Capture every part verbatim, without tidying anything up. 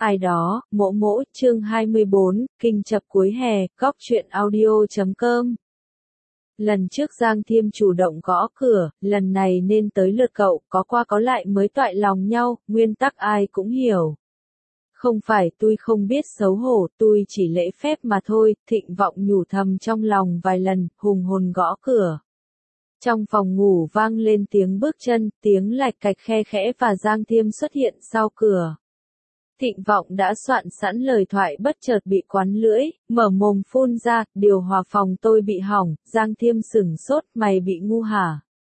Ai đó, mỗ mỗ, chương hai mươi bốn, kinh chập cuối hè, góc truyện audio chấm com. Lần trước Giang Thiêm chủ động gõ cửa, lần này nên tới lượt cậu, có qua có lại mới toại lòng nhau, nguyên tắc ai cũng hiểu. Không phải tôi không biết xấu hổ, tôi chỉ lễ phép mà thôi, Thịnh Vọng nhủ thầm trong lòng vài lần, hùng hồn gõ cửa. Trong phòng ngủ vang lên tiếng bước chân, tiếng lạch cạch khe khẽ và Giang Thiêm xuất hiện sau cửa. Thịnh Vọng đã soạn sẵn lời thoại bất chợt bị quắn lưỡi, mở mồm phun ra, điều hòa phòng tôi bị hỏng, Giang Thiêm sửng sốt, mày bị ngu hả?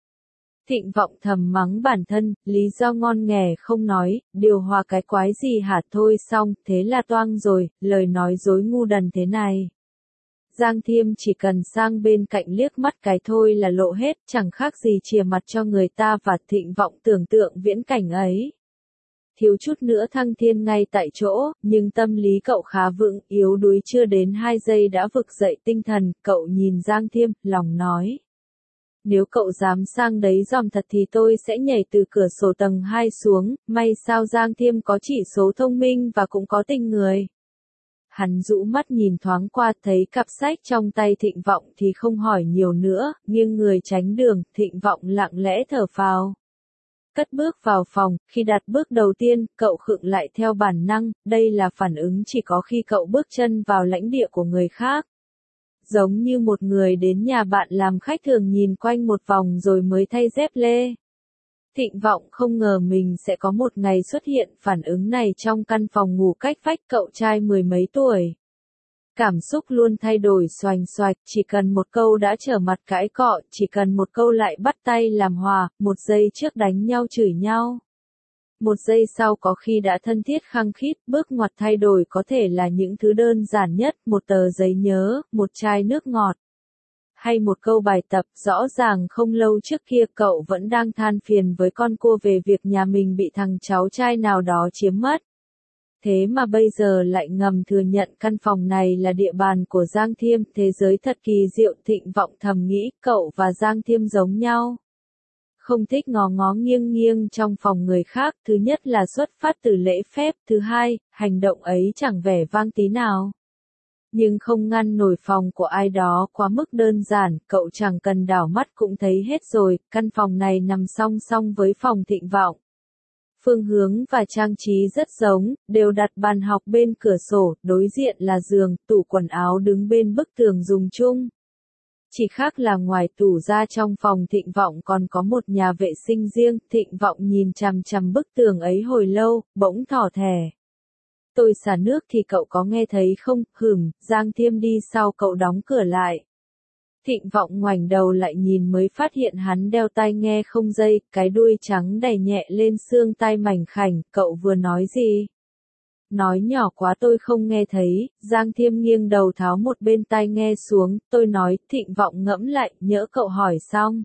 Thịnh Vọng thầm mắng bản thân, lý do ngon nghè không nói, điều hòa cái quái gì hả, thôi xong, thế là toang rồi, lời nói dối ngu đần thế này. Giang Thiêm chỉ cần sang bên cạnh liếc mắt cái thôi là lộ hết, chẳng khác gì chìa mặt cho người ta, và Thịnh Vọng tưởng tượng viễn cảnh ấy. Thiếu chút nữa thăng thiên ngay tại chỗ, nhưng tâm lý cậu khá vững, yếu đuối chưa đến hai giây đã vực dậy tinh thần, cậu nhìn Giang Thiêm, lòng nói. Nếu cậu dám sang đấy giòm thật thì tôi sẽ nhảy từ cửa sổ tầng hai xuống, may sao Giang Thiêm có chỉ số thông minh và cũng có tình người. Hắn rũ mắt nhìn thoáng qua thấy cặp sách trong tay Thịnh Vọng thì không hỏi nhiều nữa, nghiêng người tránh đường, Thịnh Vọng lặng lẽ thở phào. Cất bước vào phòng, khi đặt bước đầu tiên, cậu khựng lại theo bản năng, đây là phản ứng chỉ có khi cậu bước chân vào lãnh địa của người khác. Giống như một người đến nhà bạn làm khách thường nhìn quanh một vòng rồi mới thay dép lê. Thịnh Vọng không ngờ mình sẽ có một ngày xuất hiện phản ứng này trong căn phòng ngủ cách vách, cậu trai mười mấy tuổi. Cảm xúc luôn thay đổi xoành xoạch, chỉ cần một câu đã trở mặt cãi cọ, chỉ cần một câu lại bắt tay làm hòa, một giây trước đánh nhau chửi nhau. Một giây sau có khi đã thân thiết khăng khít, bước ngoặt thay đổi có thể là những thứ đơn giản nhất, một tờ giấy nhớ, một chai nước ngọt. Hay một câu bài tập, rõ ràng không lâu trước kia cậu vẫn đang than phiền với con cua về việc nhà mình bị thằng cháu trai nào đó chiếm mất. Thế mà bây giờ lại ngầm thừa nhận căn phòng này là địa bàn của Giang Thiêm, thế giới thật kỳ diệu. Thịnh Vọng thầm nghĩ, cậu và Giang Thiêm giống nhau. Không thích ngó ngó nghiêng nghiêng trong phòng người khác, thứ nhất là xuất phát từ lễ phép, thứ hai, hành động ấy chẳng vẻ vang tí nào. Nhưng không ngăn nổi phòng của ai đó quá mức đơn giản, cậu chẳng cần đảo mắt cũng thấy hết rồi, căn phòng này nằm song song với phòng Thịnh Vọng. Phương hướng và trang trí rất giống, đều đặt bàn học bên cửa sổ, đối diện là giường, tủ quần áo đứng bên bức tường dùng chung. Chỉ khác là ngoài tủ ra trong phòng Thịnh Vọng còn có một nhà vệ sinh riêng, Thịnh Vọng nhìn chằm chằm bức tường ấy hồi lâu, bỗng thỏ thẻ. Tôi xả nước thì cậu có nghe thấy không, hửm, Giang Thiêm đi sau cậu đóng cửa lại. Thịnh Vọng ngoảnh đầu lại nhìn mới phát hiện hắn đeo tai nghe không dây, cái đuôi trắng đè nhẹ lên xương tai mảnh khảnh, cậu vừa nói gì? Nói nhỏ quá tôi không nghe thấy, Giang Thiêm nghiêng đầu tháo một bên tai nghe xuống, tôi nói, Thịnh Vọng ngẫm lại, nhỡ cậu hỏi xong.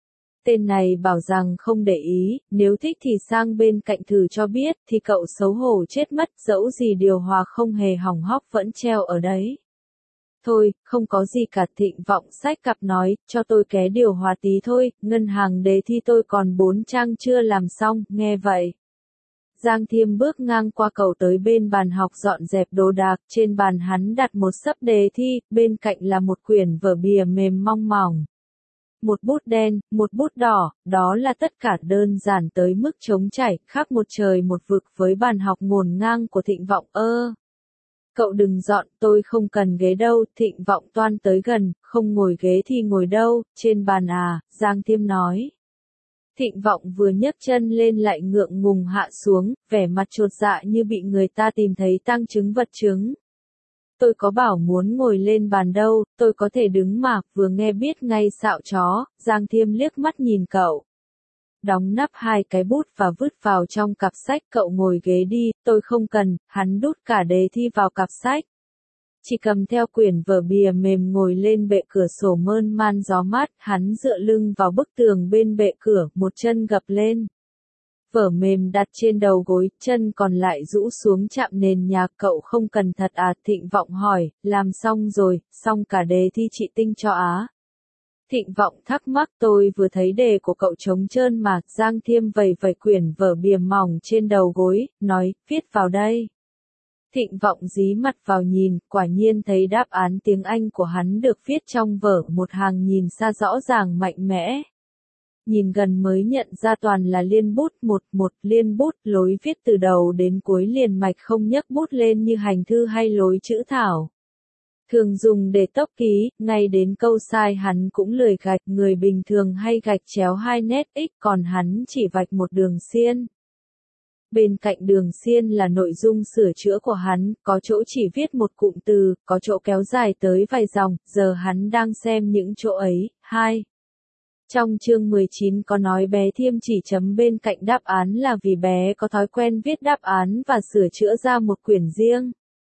Tên này bảo rằng không để ý, nếu thích thì sang bên cạnh thử cho biết, thì cậu xấu hổ chết mất, dẫu gì điều hòa không hề hỏng hóc vẫn treo ở đấy. Thôi, không có gì cả. Thịnh Vọng xách cặp nói, cho tôi ké điều hòa tí thôi, ngân hàng đề thi tôi còn bốn trang chưa làm xong, nghe vậy. Giang Thiêm bước ngang qua cậu tới bên bàn học dọn dẹp đồ đạc, trên bàn hắn đặt một xấp đề thi, bên cạnh là một quyển vở bìa mềm mong mỏng. Một bút đen, một bút đỏ, đó là tất cả đơn giản tới mức trống chảy, khác một trời một vực với bàn học ngổn ngang của Thịnh Vọng. Ơ! Cậu đừng dọn, tôi không cần ghế đâu, Thịnh Vọng toan tới gần, không ngồi ghế thì ngồi đâu, trên bàn à, Giang Thiêm nói. Thịnh Vọng vừa nhấc chân lên lại ngượng ngùng hạ xuống, vẻ mặt chột dạ như bị người ta tìm thấy tang chứng vật chứng. Tôi có bảo muốn ngồi lên bàn đâu, tôi có thể đứng mà, vừa nghe biết ngay xạo chó, Giang Thiêm liếc mắt nhìn cậu. Đóng nắp hai cái bút và vứt vào trong cặp sách, cậu ngồi ghế đi, tôi không cần, hắn đút cả đề thi vào cặp sách. Chỉ cầm theo quyển vở bìa mềm ngồi lên bệ cửa sổ mơn man gió mát, hắn dựa lưng vào bức tường bên bệ cửa, một chân gập lên. Vở mềm đặt trên đầu gối, chân còn lại rũ xuống chạm nền nhà, cậu không cần thật à? Thịnh Vọng hỏi, làm xong rồi, xong cả đề thi chị Tinh cho á. Thịnh Vọng thắc mắc, tôi vừa thấy đề của cậu trống trơn mà. Giang Thiêm vẩy vẩy quyển vở bìa mỏng trên đầu gối, nói, viết vào đây. Thịnh Vọng dí mặt vào nhìn, quả nhiên thấy đáp án tiếng Anh của hắn được viết trong vở, một hàng nhìn xa rõ ràng mạnh mẽ. Nhìn gần mới nhận ra toàn là liên bút một một liên bút, lối viết từ đầu đến cuối liền mạch không nhấc bút lên như hành thư hay lối chữ thảo. Thường dùng để tốc ký, ngay đến câu sai hắn cũng lười gạch, người bình thường hay gạch chéo hai nét x, còn hắn chỉ vạch một đường xiên. Bên cạnh đường xiên là nội dung sửa chữa của hắn, có chỗ chỉ viết một cụm từ, có chỗ kéo dài tới vài dòng, giờ hắn đang xem những chỗ ấy. hai. Trong chương mười chín có nói bé Thiêm chỉ chấm bên cạnh đáp án là vì bé có thói quen viết đáp án và sửa chữa ra một quyển riêng.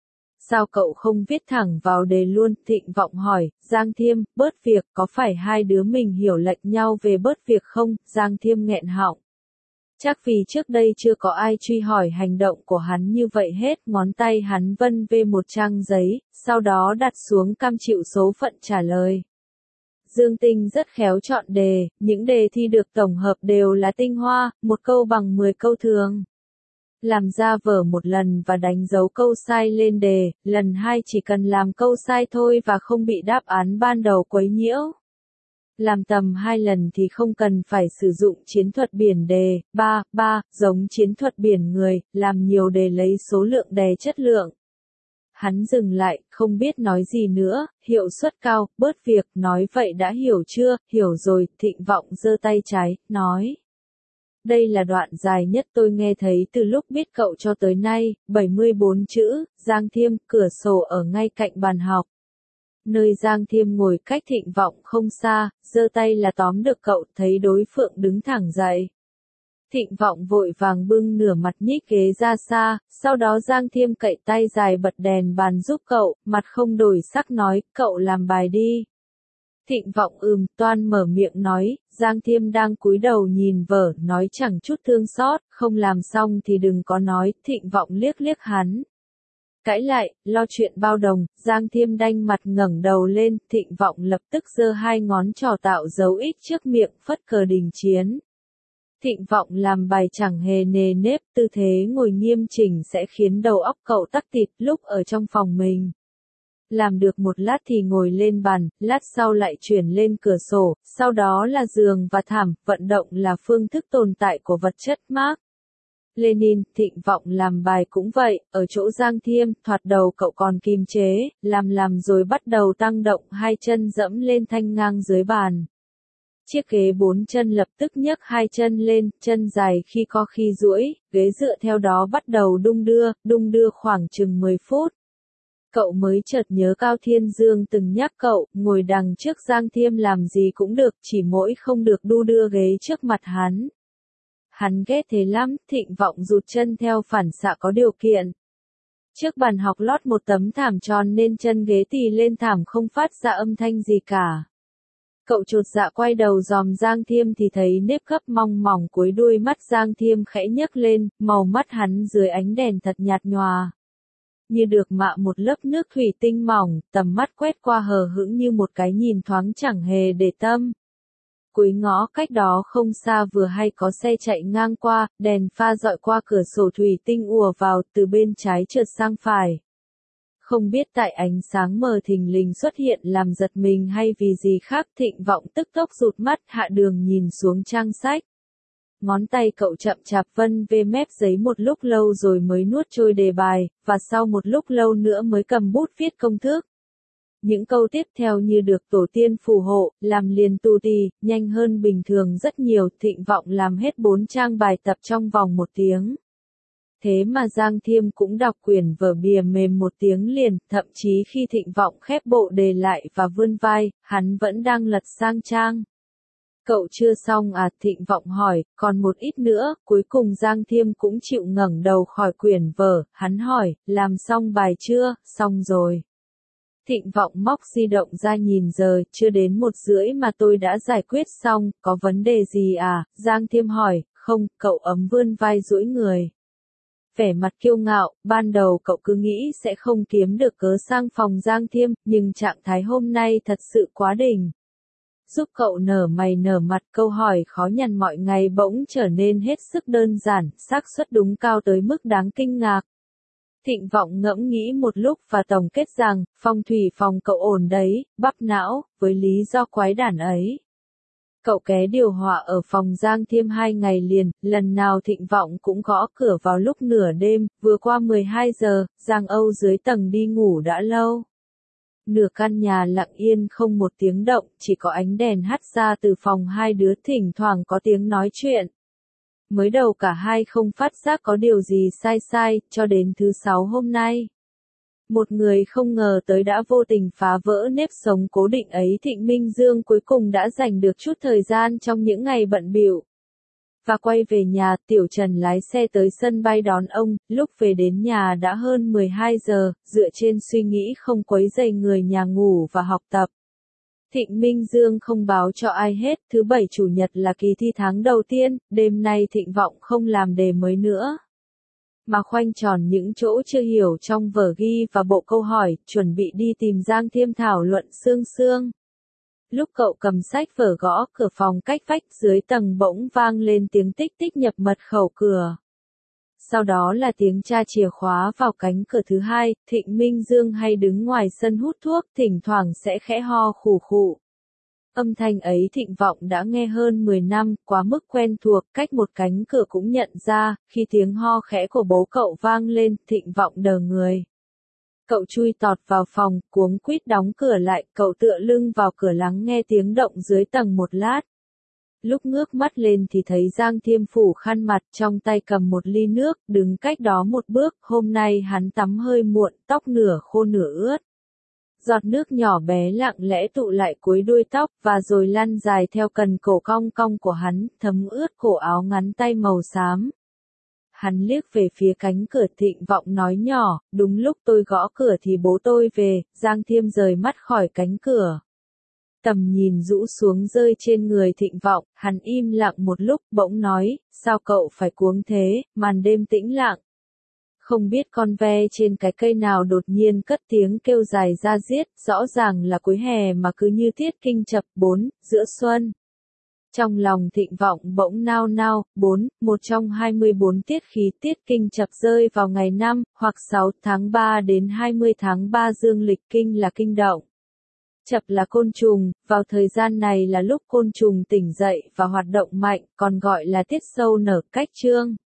Sao cậu không viết thẳng vào đề luôn? Thịnh Vọng hỏi. Giang Thiêm, bớt việc, có phải hai đứa mình hiểu lệch nhau về bớt việc không? Giang Thiêm nghẹn họng. Chắc vì trước đây chưa có ai truy hỏi hành động của hắn như vậy hết, ngón tay hắn vân về một trang giấy, sau đó đặt xuống cam chịu số phận trả lời. Dương Tinh rất khéo chọn đề, những đề thi được tổng hợp đều là tinh hoa, một câu bằng mười câu thường. Làm ra vở một lần và đánh dấu câu sai lên đề, lần hai chỉ cần làm câu sai thôi và không bị đáp án ban đầu quấy nhiễu. Làm tầm hai lần thì không cần phải sử dụng chiến thuật biển đề. ba. ba. Giống chiến thuật biển người, làm nhiều đề lấy số lượng đè chất lượng. Hắn dừng lại, không biết nói gì nữa, hiệu suất cao, bớt việc, nói vậy đã hiểu chưa? Hiểu rồi. Thịnh Vọng giơ tay trái, nói. Đây là đoạn dài nhất tôi nghe thấy từ lúc biết cậu cho tới nay, bảy mươi bốn chữ. Giang Thiêm, cửa sổ ở ngay cạnh bàn học. Nơi Giang Thiêm ngồi cách Thịnh Vọng không xa, giơ tay là tóm được cậu, thấy đối phương đứng thẳng dậy. Thịnh Vọng vội vàng bưng nửa mặt nhích ghế ra xa, sau đó Giang Thiêm cậy tay dài bật đèn bàn giúp cậu, mặt không đổi sắc nói, cậu làm bài đi. Thịnh Vọng ừm, toan mở miệng nói, Giang Thiêm đang cúi đầu nhìn vở, nói chẳng chút thương xót, không làm xong thì đừng có nói. Thịnh Vọng liếc liếc hắn. Cãi lại, lo chuyện bao đồng. Giang Thiêm đanh mặt ngẩng đầu lên, Thịnh Vọng lập tức giơ hai ngón trỏ tạo dấu ích trước miệng, phất cờ đình chiến. Thịnh Vọng làm bài chẳng hề nề nếp, tư thế ngồi nghiêm chỉnh sẽ khiến đầu óc cậu tắc tịt lúc ở trong phòng mình. Làm được một lát thì ngồi lên bàn, lát sau lại chuyển lên cửa sổ, sau đó là giường và thảm, vận động là phương thức tồn tại của vật chất. Mark Lenin. Thịnh Vọng làm bài cũng vậy, ở chỗ Giang Thiêm, thoạt đầu cậu còn kiềm chế, làm làm rồi bắt đầu tăng động, hai chân dẫm lên thanh ngang dưới bàn. Chiếc ghế bốn chân lập tức nhấc hai chân lên, chân dài khi co khi duỗi, ghế dựa theo đó bắt đầu đung đưa, đung đưa khoảng chừng mười phút. Cậu mới chợt nhớ Cao Thiên Dương từng nhắc cậu, ngồi đằng trước Giang Thiêm làm gì cũng được, chỉ mỗi không được đu đưa ghế trước mặt hắn. Hắn ghét thế lắm. Thịnh Vọng rụt chân theo phản xạ có điều kiện. Trước bàn học lót một tấm thảm tròn nên chân ghế tì lên thảm không phát ra âm thanh gì cả. Cậu chột dạ quay đầu dòm Giang Thiêm thì thấy nếp gấp mong mỏng cuối đuôi mắt Giang Thiêm khẽ nhấc lên, màu mắt hắn dưới ánh đèn thật nhạt nhòa. Như được mạ một lớp nước thủy tinh mỏng, tầm mắt quét qua hờ hững như một cái nhìn thoáng chẳng hề để tâm. Cuối ngõ cách đó không xa vừa hay có xe chạy ngang qua, đèn pha dọi qua cửa sổ thủy tinh ùa vào, từ bên trái trượt sang phải. Không biết tại ánh sáng mờ thình lình xuất hiện làm giật mình hay vì gì khác, Thịnh Vọng tức tốc rụt mắt hạ đường nhìn xuống trang sách. Ngón tay cậu chậm chạp vân về mép giấy một lúc lâu rồi mới nuốt trôi đề bài, và sau một lúc lâu nữa mới cầm bút viết công thức. Những câu tiếp theo như được tổ tiên phù hộ, làm liền tù tì, nhanh hơn bình thường rất nhiều. Thịnh Vọng làm hết bốn trang bài tập trong vòng một tiếng. Thế mà Giang Thiêm cũng đọc quyển vở bìa mềm một tiếng liền, thậm chí khi Thịnh Vọng khép bộ đề lại và vươn vai, hắn vẫn đang lật sang trang. Cậu chưa xong à? Thịnh Vọng hỏi, còn một ít nữa. Cuối cùng Giang Thiêm cũng chịu ngẩng đầu khỏi quyển vở, hắn hỏi, làm xong bài chưa? Xong rồi. Thịnh Vọng móc di động ra nhìn giờ, chưa đến một rưỡi mà tôi đã giải quyết xong, có vấn đề gì à? Giang Thiêm hỏi, không, cậu ấm vươn vai duỗi người. Vẻ mặt kiêu ngạo, ban đầu cậu cứ nghĩ sẽ không kiếm được cớ sang phòng Giang Thiêm, nhưng trạng thái hôm nay thật sự quá đỉnh. Giúp cậu nở mày nở mặt, câu hỏi khó nhằn mọi ngày bỗng trở nên hết sức đơn giản, xác suất đúng cao tới mức đáng kinh ngạc. Thịnh Vọng ngẫm nghĩ một lúc và tổng kết rằng, phong thủy phòng cậu ổn đấy, bắp não, với lý do quái đản ấy. Cậu ké điều hòa ở phòng Giang Thiêm hai ngày liền, lần nào Thịnh Vọng cũng gõ cửa vào lúc nửa đêm, vừa qua mười hai giờ, Giang Âu dưới tầng đi ngủ đã lâu. Nửa căn nhà lặng yên không một tiếng động, chỉ có ánh đèn hắt ra từ phòng hai đứa thỉnh thoảng có tiếng nói chuyện. Mới đầu cả hai không phát giác có điều gì sai sai, cho đến thứ sáu hôm nay. Một người không ngờ tới đã vô tình phá vỡ nếp sống cố định ấy. Thịnh Minh Dương cuối cùng đã dành được chút thời gian trong những ngày bận bịu. Và quay về nhà, Tiểu Trần lái xe tới sân bay đón ông, lúc về đến nhà đã hơn mười hai giờ, dựa trên suy nghĩ không quấy rầy người nhà ngủ và học tập. Thịnh Minh Dương không báo cho ai hết, thứ bảy chủ nhật là kỳ thi tháng đầu tiên, đêm nay Thịnh Vọng không làm đề mới nữa. Mà khoanh tròn những chỗ chưa hiểu trong vở ghi và bộ câu hỏi, chuẩn bị đi tìm Giang Thiêm thảo luận sương sương. Lúc cậu cầm sách vở gõ cửa phòng cách vách dưới tầng bỗng vang lên tiếng tích tích nhập mật khẩu cửa. Sau đó là tiếng tra chìa khóa vào cánh cửa thứ hai. Thịnh Minh Dương hay đứng ngoài sân hút thuốc, thỉnh thoảng sẽ khẽ ho khủ khụ. Âm thanh ấy Thịnh Vọng đã nghe hơn mười năm, quá mức quen thuộc, cách một cánh cửa cũng nhận ra. Khi tiếng ho khẽ của bố cậu vang lên, Thịnh Vọng đờ người. Cậu chui tọt vào phòng, cuống quýt đóng cửa lại, cậu tựa lưng vào cửa lắng nghe tiếng động dưới tầng một lát. Lúc ngước mắt lên thì thấy Giang Thiêm phủ khăn mặt, trong tay cầm một ly nước, đứng cách đó một bước. Hôm nay hắn tắm hơi muộn, tóc nửa khô nửa ướt. Giọt nước nhỏ bé lặng lẽ tụ lại cuối đuôi tóc, và rồi lăn dài theo cần cổ cong cong của hắn, thấm ướt cổ áo ngắn tay màu xám. Hắn liếc về phía cánh cửa. Thịnh Vọng nói nhỏ, đúng lúc tôi gõ cửa thì bố tôi về. Giang Thiêm rời mắt khỏi cánh cửa. Tầm nhìn rũ xuống rơi trên người Thịnh Vọng, hắn im lặng một lúc, bỗng nói, sao cậu phải cuống thế. Màn đêm tĩnh lặng. Không biết con ve trên cái cây nào đột nhiên cất tiếng kêu dài ra diết, rõ ràng là cuối hè mà cứ như tiết kinh chập. Bốn, giữa xuân. Trong lòng Thịnh Vọng bỗng nao nao. Bốn, một trong hai mươi bốn tiết khí tiết kinh chập rơi vào ngày năm, hoặc sáu tháng ba đến hai mươi tháng ba dương lịch. Kinh là kinh động. Chập là côn trùng, vào thời gian này là lúc côn trùng tỉnh dậy và hoạt động mạnh, còn gọi là tiết sâu nở cách trương.